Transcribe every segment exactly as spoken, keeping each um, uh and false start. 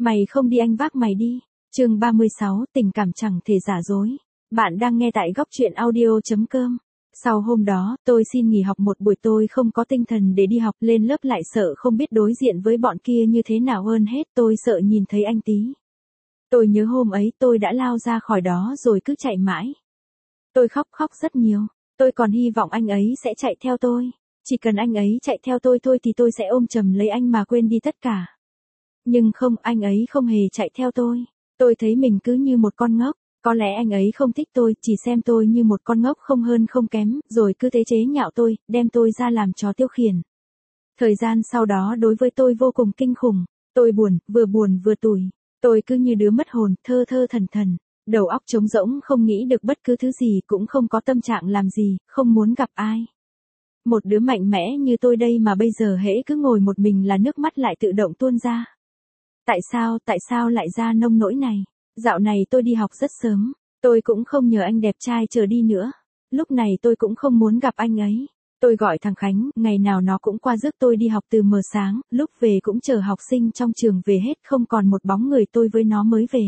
Mày không đi anh vác mày đi. Chương ba mươi sáu, tình cảm chẳng thể giả dối. Bạn đang nghe tại góc truyện audio chấm com. Sau hôm đó, tôi xin nghỉ học một buổi, tôi không có tinh thần để đi học, lên lớp lại sợ không biết đối diện với bọn kia như thế nào, hơn hết tôi sợ nhìn thấy anh Tý. Tôi nhớ hôm ấy tôi đã lao ra khỏi đó rồi cứ chạy mãi. Tôi khóc khóc rất nhiều, tôi còn hy vọng anh ấy sẽ chạy theo tôi. Chỉ cần anh ấy chạy theo tôi thôi thì tôi sẽ ôm chầm lấy anh mà quên đi tất cả. Nhưng không, anh ấy không hề chạy theo tôi. Tôi thấy mình cứ như một con ngốc. Có lẽ anh ấy không thích tôi, chỉ xem tôi như một con ngốc không hơn không kém, rồi cứ thế chế nhạo tôi, đem tôi ra làm trò tiêu khiển. Thời gian sau đó đối với tôi vô cùng kinh khủng. Tôi buồn, vừa buồn vừa tủi. Tôi cứ như đứa mất hồn, thơ thơ thần thần. Đầu óc trống rỗng, không nghĩ được bất cứ thứ gì, cũng không có tâm trạng làm gì, không muốn gặp ai. Một đứa mạnh mẽ như tôi đây mà bây giờ hễ cứ ngồi một mình là nước mắt lại tự động tuôn ra. Tại sao, tại sao lại ra nông nỗi này? Dạo này tôi đi học rất sớm, tôi cũng không nhờ anh đẹp trai chờ đi nữa. Lúc này tôi cũng không muốn gặp anh ấy. Tôi gọi thằng Khánh, ngày nào nó cũng qua rước tôi đi học từ mờ sáng, lúc về cũng chờ học sinh trong trường về hết, không còn một bóng người, tôi với nó mới về.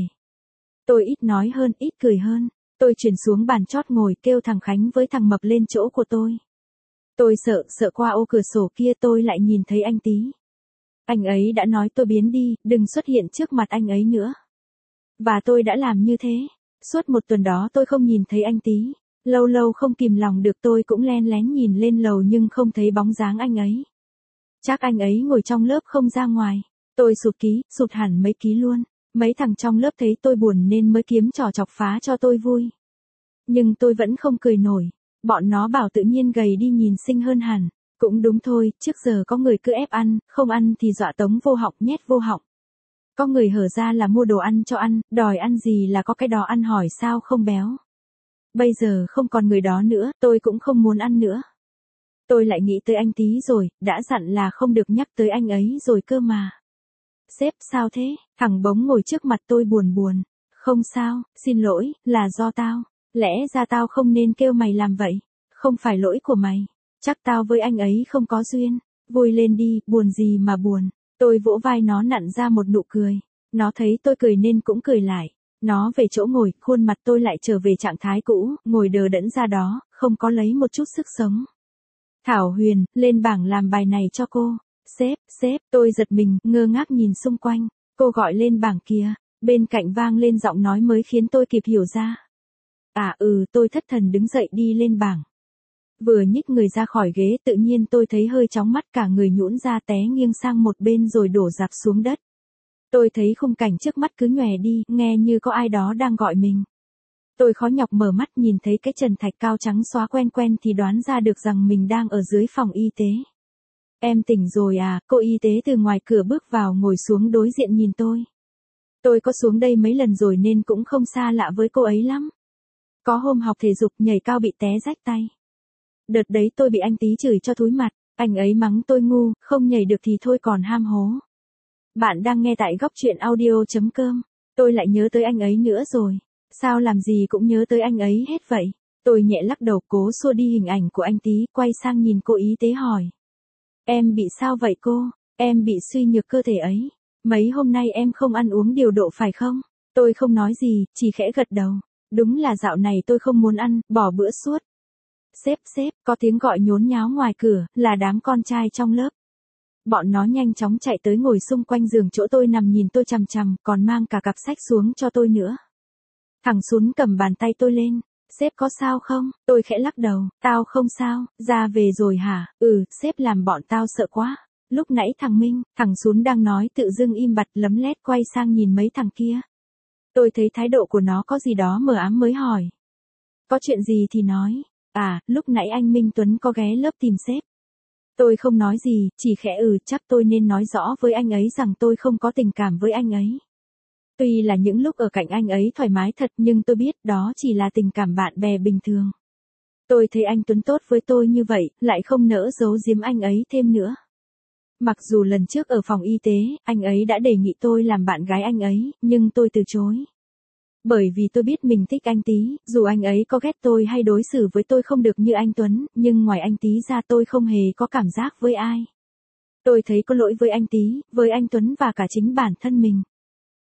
Tôi ít nói hơn, ít cười hơn. Tôi chuyển xuống bàn chót ngồi, kêu thằng Khánh với thằng Mập lên chỗ của tôi. Tôi sợ, sợ qua ô cửa sổ kia tôi lại nhìn thấy anh Tý. Anh ấy đã nói tôi biến đi, đừng xuất hiện trước mặt anh ấy nữa. Và tôi đã làm như thế. Suốt một tuần đó tôi không nhìn thấy anh Tý. Lâu lâu không kìm lòng được tôi cũng len lén nhìn lên lầu nhưng không thấy bóng dáng anh ấy. Chắc anh ấy ngồi trong lớp không ra ngoài. Tôi sụt ký, sụt hẳn mấy ký luôn. Mấy thằng trong lớp thấy tôi buồn nên mới kiếm trò chọc phá cho tôi vui. Nhưng tôi vẫn không cười nổi. Bọn nó bảo tự nhiên gầy đi nhìn xinh hơn hẳn. Cũng đúng thôi, trước giờ có người cứ ép ăn, không ăn thì dọa tống vô họng, nhét vô họng. Có người hở ra là mua đồ ăn cho ăn, đòi ăn gì là có cái đó ăn, hỏi sao không béo. Bây giờ không còn người đó nữa, tôi cũng không muốn ăn nữa. Tôi lại nghĩ tới anh Tý rồi, đã dặn là không được nhắc tới anh ấy rồi cơ mà. Sếp, sao thế? Thằng Bống ngồi trước mặt tôi buồn buồn. Không sao, xin lỗi, là do tao. Lẽ ra tao không nên kêu mày làm vậy. Không phải lỗi của mày. Chắc tao với anh ấy không có duyên. Vui lên đi, buồn gì mà buồn. Tôi vỗ vai nó nặn ra một nụ cười. Nó thấy tôi cười nên cũng cười lại. Nó về chỗ ngồi, khuôn mặt tôi lại trở về trạng thái cũ, ngồi đờ đẫn ra đó, không có lấy một chút sức sống. Thảo Huyền, lên bảng làm bài này cho cô. Sếp, sếp, tôi giật mình, ngơ ngác nhìn xung quanh. Cô gọi lên bảng kia, bên cạnh vang lên giọng nói mới khiến tôi kịp hiểu ra. À ừ, tôi thất thần đứng dậy đi lên bảng. Vừa nhích người ra khỏi ghế tự nhiên tôi thấy hơi chóng mắt, cả người nhũn ra té nghiêng sang một bên rồi đổ rạp xuống đất. Tôi thấy khung cảnh trước mắt cứ nhòe đi, nghe như có ai đó đang gọi mình. Tôi khó nhọc mở mắt nhìn thấy cái trần thạch cao trắng xóa quen quen thì đoán ra được rằng mình đang ở dưới phòng y tế. Em tỉnh rồi à? Cô y tế từ ngoài cửa bước vào ngồi xuống đối diện nhìn tôi. Tôi có xuống đây mấy lần rồi nên cũng không xa lạ với cô ấy lắm. Có hôm học thể dục nhảy cao bị té rách tay. Đợt đấy tôi bị anh Tý chửi cho thúi mặt, anh ấy mắng tôi ngu, không nhảy được thì thôi còn ham hố. Bạn đang nghe tại góc truyện audio chấm com. Tôi lại nhớ tới anh ấy nữa rồi. Sao làm gì cũng nhớ tới anh ấy hết vậy? Tôi nhẹ lắc đầu cố xua đi hình ảnh của anh Tý, quay sang nhìn cô y tế hỏi. Em bị sao vậy cô? Em bị suy nhược cơ thể ấy. Mấy hôm nay em không ăn uống điều độ phải không? Tôi không nói gì, chỉ khẽ gật đầu. Đúng là dạo này tôi không muốn ăn, bỏ bữa suốt. Sếp, sếp, có tiếng gọi nhốn nháo ngoài cửa, là đám con trai trong lớp. Bọn nó nhanh chóng chạy tới ngồi xung quanh giường chỗ tôi nằm nhìn tôi chằm chằm, còn mang cả cặp sách xuống cho tôi nữa. Thằng Sún cầm bàn tay tôi lên. Sếp có sao không? Tôi khẽ lắc đầu, tao không sao, ra về rồi hả? Ừ, sếp làm bọn tao sợ quá. Lúc nãy thằng Minh, thằng Sún đang nói tự dưng im bặt lấm lét quay sang nhìn mấy thằng kia. Tôi thấy thái độ của nó có gì đó mờ ám mới hỏi. Có chuyện gì thì nói. À, lúc nãy anh Minh Tuấn có ghé lớp tìm sếp. Tôi không nói gì, chỉ khẽ ừ, chắc tôi nên nói rõ với anh ấy rằng tôi không có tình cảm với anh ấy. Tuy là những lúc ở cạnh anh ấy thoải mái thật nhưng tôi biết đó chỉ là tình cảm bạn bè bình thường. Tôi thấy anh Tuấn tốt với tôi như vậy, lại không nỡ giấu giếm anh ấy thêm nữa. Mặc dù lần trước ở phòng y tế, anh ấy đã đề nghị tôi làm bạn gái anh ấy, nhưng tôi từ chối. Bởi vì tôi biết mình thích anh Tý, dù anh ấy có ghét tôi hay đối xử với tôi không được như anh Tuấn, nhưng ngoài anh Tý ra tôi không hề có cảm giác với ai. Tôi thấy có lỗi với anh Tý, với anh Tuấn và cả chính bản thân mình.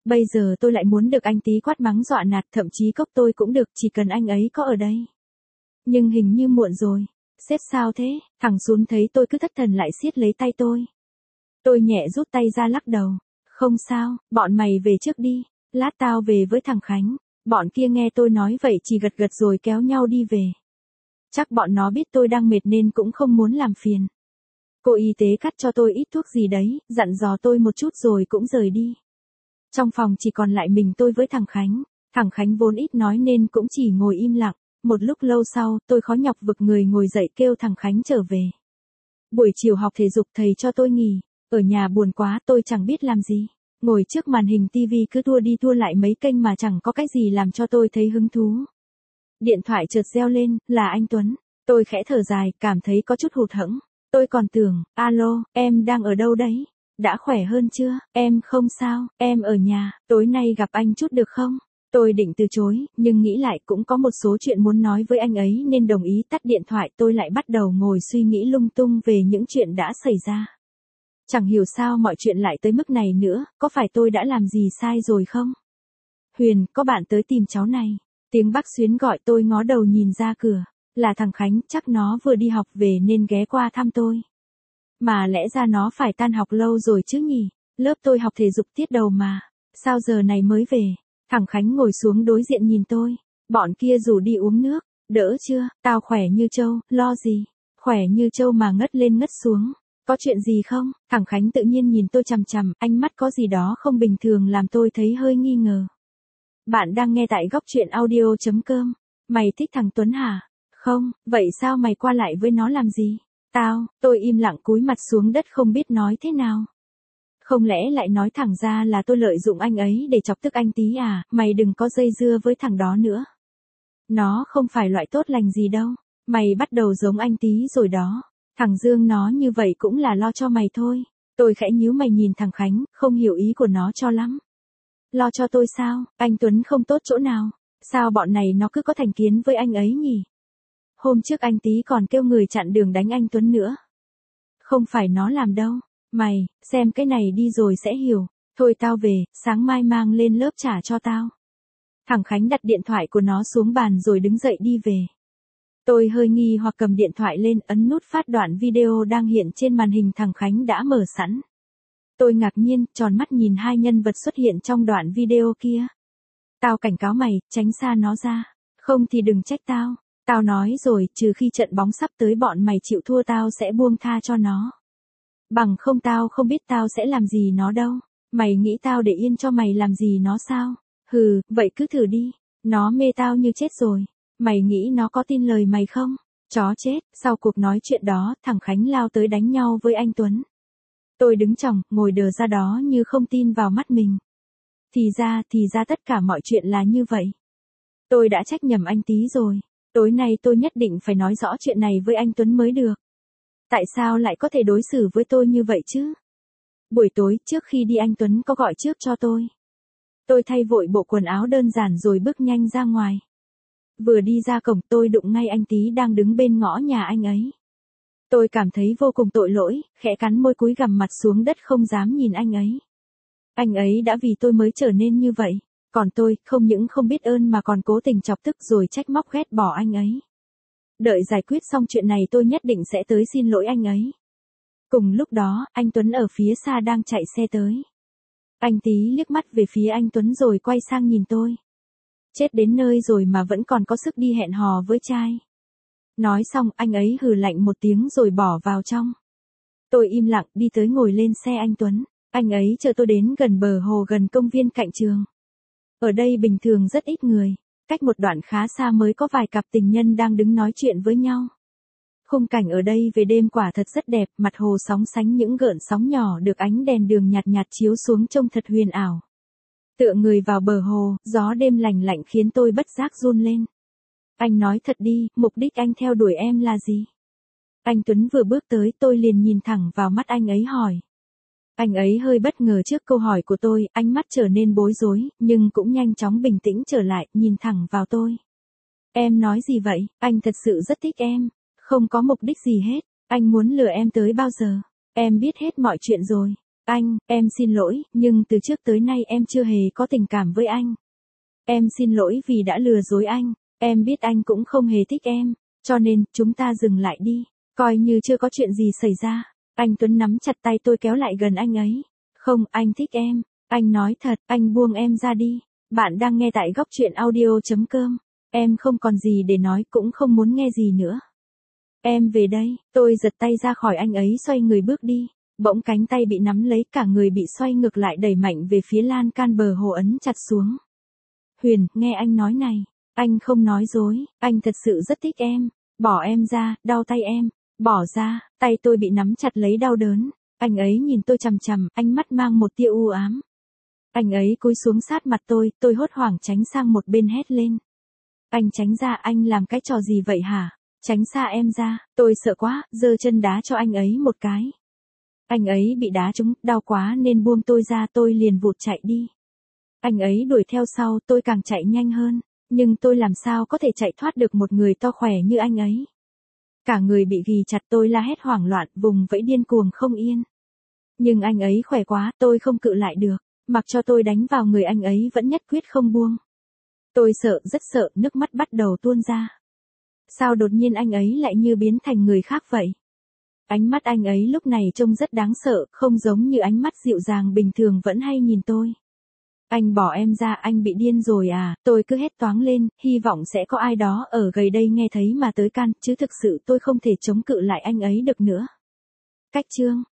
Bây giờ tôi lại muốn được anh tí quát mắng dọa nạt, thậm chí cốc tôi cũng được, chỉ cần anh ấy có ở đây. Nhưng hình như muộn rồi. Sếp sao thế? Thằng Sun thấy tôi cứ thất thần lại siết lấy tay tôi. Tôi nhẹ rút tay ra lắc đầu. Không sao, bọn mày về trước đi. Lát tao về với thằng Khánh. Bọn kia nghe tôi nói vậy chỉ gật gật rồi kéo nhau đi về. Chắc bọn nó biết tôi đang mệt nên cũng không muốn làm phiền. Cô y tế cắt cho tôi ít thuốc gì đấy, dặn dò tôi một chút rồi cũng rời đi. Trong phòng chỉ còn lại mình tôi với thằng Khánh. Thằng Khánh vốn ít nói nên cũng chỉ ngồi im lặng. Một lúc lâu sau, tôi khó nhọc vực người ngồi dậy kêu thằng Khánh trở về. Buổi chiều học thể dục thầy cho tôi nghỉ. Ở nhà buồn quá tôi chẳng biết làm gì. Ngồi trước màn hình tivi cứ tua đi tua lại mấy kênh mà chẳng có cái gì làm cho tôi thấy hứng thú. Điện thoại chợt reo lên, là anh Tuấn. Tôi khẽ thở dài, cảm thấy có chút hụt hẫng. Tôi còn tưởng, alo, em đang ở đâu đấy? Đã khỏe hơn chưa? Em không sao, em ở nhà, tối nay gặp anh chút được không? Tôi định từ chối, nhưng nghĩ lại cũng có một số chuyện muốn nói với anh ấy nên đồng ý tắt điện thoại. Tôi lại bắt đầu ngồi suy nghĩ lung tung về những chuyện đã xảy ra. Chẳng hiểu sao mọi chuyện lại tới mức này nữa, có phải tôi đã làm gì sai rồi không? Huyền, có bạn tới tìm cháu này. Tiếng bác Xuyến gọi, tôi ngó đầu nhìn ra cửa. Là thằng Khánh, chắc nó vừa đi học về nên ghé qua thăm tôi. Mà lẽ ra nó phải tan học lâu rồi chứ nhỉ? Lớp tôi học thể dục tiết đầu mà. Sao giờ này mới về? Thằng Khánh ngồi xuống đối diện nhìn tôi. Bọn kia rủ đi uống nước. Đỡ chưa? Tao khỏe như trâu, lo gì? Khỏe như trâu mà ngất lên ngất xuống. Có chuyện gì không? Thằng Khánh tự nhiên nhìn tôi chằm chằm, ánh mắt có gì đó không bình thường làm tôi thấy hơi nghi ngờ. Bạn đang nghe tại góc truyện audio chấm com. Mày thích thằng Tuấn hả? Không, vậy sao mày qua lại với nó làm gì? Tao, tôi im lặng cúi mặt xuống đất không biết nói thế nào. Không lẽ lại nói thẳng ra là tôi lợi dụng anh ấy để chọc tức anh tí à? Mày đừng có dây dưa với thằng đó nữa. Nó không phải loại tốt lành gì đâu. Mày bắt đầu giống anh tí rồi đó. Thằng Dương nó như vậy cũng là lo cho mày thôi. Tôi khẽ nhíu mày nhìn thằng Khánh, không hiểu ý của nó cho lắm. Lo cho tôi sao? Anh Tuấn không tốt chỗ nào? Sao bọn này nó cứ có thành kiến với anh ấy nhỉ? Hôm trước anh tí còn kêu người chặn đường đánh anh Tuấn nữa. Không phải nó làm đâu. Mày, xem cái này đi rồi sẽ hiểu. Thôi tao về, sáng mai mang lên lớp trả cho tao. Thằng Khánh đặt điện thoại của nó xuống bàn rồi đứng dậy đi về. Tôi hơi nghi hoặc cầm điện thoại lên ấn nút phát đoạn video đang hiện trên màn hình thằng Khánh đã mở sẵn. Tôi ngạc nhiên, tròn mắt nhìn hai nhân vật xuất hiện trong đoạn video kia. Tao cảnh cáo mày, tránh xa nó ra. Không thì đừng trách tao. Tao nói rồi, trừ khi trận bóng sắp tới bọn mày chịu thua tao sẽ buông tha cho nó. Bằng không tao không biết tao sẽ làm gì nó đâu. Mày nghĩ tao để yên cho mày làm gì nó sao? Hừ, vậy cứ thử đi. Nó mê tao như chết rồi. Mày nghĩ nó có tin lời mày không? Chó chết, sau cuộc nói chuyện đó, thằng Khánh lao tới đánh nhau với anh Tuấn. Tôi đứng chòng, ngồi đờ ra đó như không tin vào mắt mình. Thì ra, thì ra tất cả mọi chuyện là như vậy. Tôi đã trách nhầm anh tí rồi. Tối nay tôi nhất định phải nói rõ chuyện này với anh Tuấn mới được. Tại sao lại có thể đối xử với tôi như vậy chứ? Buổi tối, trước khi đi anh Tuấn có gọi trước cho tôi. Tôi thay vội bộ quần áo đơn giản rồi bước nhanh ra ngoài. Vừa đi ra cổng tôi đụng ngay anh tí đang đứng bên ngõ nhà anh ấy. Tôi cảm thấy vô cùng tội lỗi, khẽ cắn môi cúi gằm mặt xuống đất không dám nhìn anh ấy. Anh ấy đã vì tôi mới trở nên như vậy. Còn tôi, không những không biết ơn mà còn cố tình chọc tức rồi trách móc ghét bỏ anh ấy. Đợi giải quyết xong chuyện này tôi nhất định sẽ tới xin lỗi anh ấy. Cùng lúc đó, anh Tuấn ở phía xa đang chạy xe tới. Anh tí liếc mắt về phía anh Tuấn rồi quay sang nhìn tôi. Chết đến nơi rồi mà vẫn còn có sức đi hẹn hò với trai. Nói xong, anh ấy hừ lạnh một tiếng rồi bỏ vào trong. Tôi im lặng đi tới ngồi lên xe anh Tuấn. Anh ấy chờ tôi đến gần bờ hồ gần công viên cạnh trường. Ở đây bình thường rất ít người. Cách một đoạn khá xa mới có vài cặp tình nhân đang đứng nói chuyện với nhau. Khung cảnh ở đây về đêm quả thật rất đẹp, mặt hồ sóng sánh những gợn sóng nhỏ được ánh đèn đường nhạt nhạt chiếu xuống trông thật huyền ảo. Tựa người vào bờ hồ, gió đêm lành lạnh khiến tôi bất giác run lên. Anh nói thật đi, mục đích anh theo đuổi em là gì? Anh Tuấn vừa bước tới tôi liền nhìn thẳng vào mắt anh ấy hỏi. Anh ấy hơi bất ngờ trước câu hỏi của tôi, ánh mắt trở nên bối rối, nhưng cũng nhanh chóng bình tĩnh trở lại, nhìn thẳng vào tôi. Em nói gì vậy? Anh thật sự rất thích em. Không có mục đích gì hết. Anh muốn lừa em tới bao giờ? Em biết hết mọi chuyện rồi. Anh, em xin lỗi, nhưng từ trước tới nay em chưa hề có tình cảm với anh. Em xin lỗi vì đã lừa dối anh, em biết anh cũng không hề thích em, cho nên, chúng ta dừng lại đi, coi như chưa có chuyện gì xảy ra. Anh Tuấn nắm chặt tay tôi kéo lại gần anh ấy. Không, anh thích em, anh nói thật, anh buông em ra đi. Bạn đang nghe tại góc truyện audio.com. Em không còn gì để nói cũng không muốn nghe gì nữa. Em về đây, tôi giật tay ra khỏi anh ấy xoay người bước đi. Bỗng cánh tay bị nắm lấy, cả người bị xoay ngược lại đẩy mạnh về phía lan can bờ hồ ấn chặt xuống. Huyền, nghe anh nói này, anh không nói dối, anh thật sự rất thích em. Bỏ em ra, đau tay em. Bỏ ra, tay tôi bị nắm chặt lấy đau đớn. Anh ấy nhìn tôi chằm chằm, ánh mắt mang một tia u ám. Anh ấy cúi xuống sát mặt tôi, tôi hốt hoảng tránh sang một bên hét lên. Anh tránh ra, anh làm cái trò gì vậy hả? Tránh xa em ra, tôi sợ quá, giơ chân đá cho anh ấy một cái. Anh ấy bị đá trúng, đau quá nên buông tôi ra, tôi liền vụt chạy đi. Anh ấy đuổi theo sau, tôi càng chạy nhanh hơn, nhưng tôi làm sao có thể chạy thoát được một người to khỏe như anh ấy. Cả người bị ghì chặt, tôi la hét hoảng loạn, vùng vẫy điên cuồng không yên. Nhưng anh ấy khỏe quá, tôi không cự lại được, mặc cho tôi đánh vào người anh ấy vẫn nhất quyết không buông. Tôi sợ, rất sợ, nước mắt bắt đầu tuôn ra. Sao đột nhiên anh ấy lại như biến thành người khác vậy? Ánh mắt anh ấy lúc này trông rất đáng sợ, không giống như ánh mắt dịu dàng bình thường vẫn hay nhìn tôi. Anh bỏ em ra, anh bị điên rồi à? Tôi cứ hét toáng lên, hy vọng sẽ có ai đó ở gần đây nghe thấy mà tới can, chứ thực sự tôi không thể chống cự lại anh ấy được nữa. Cách chương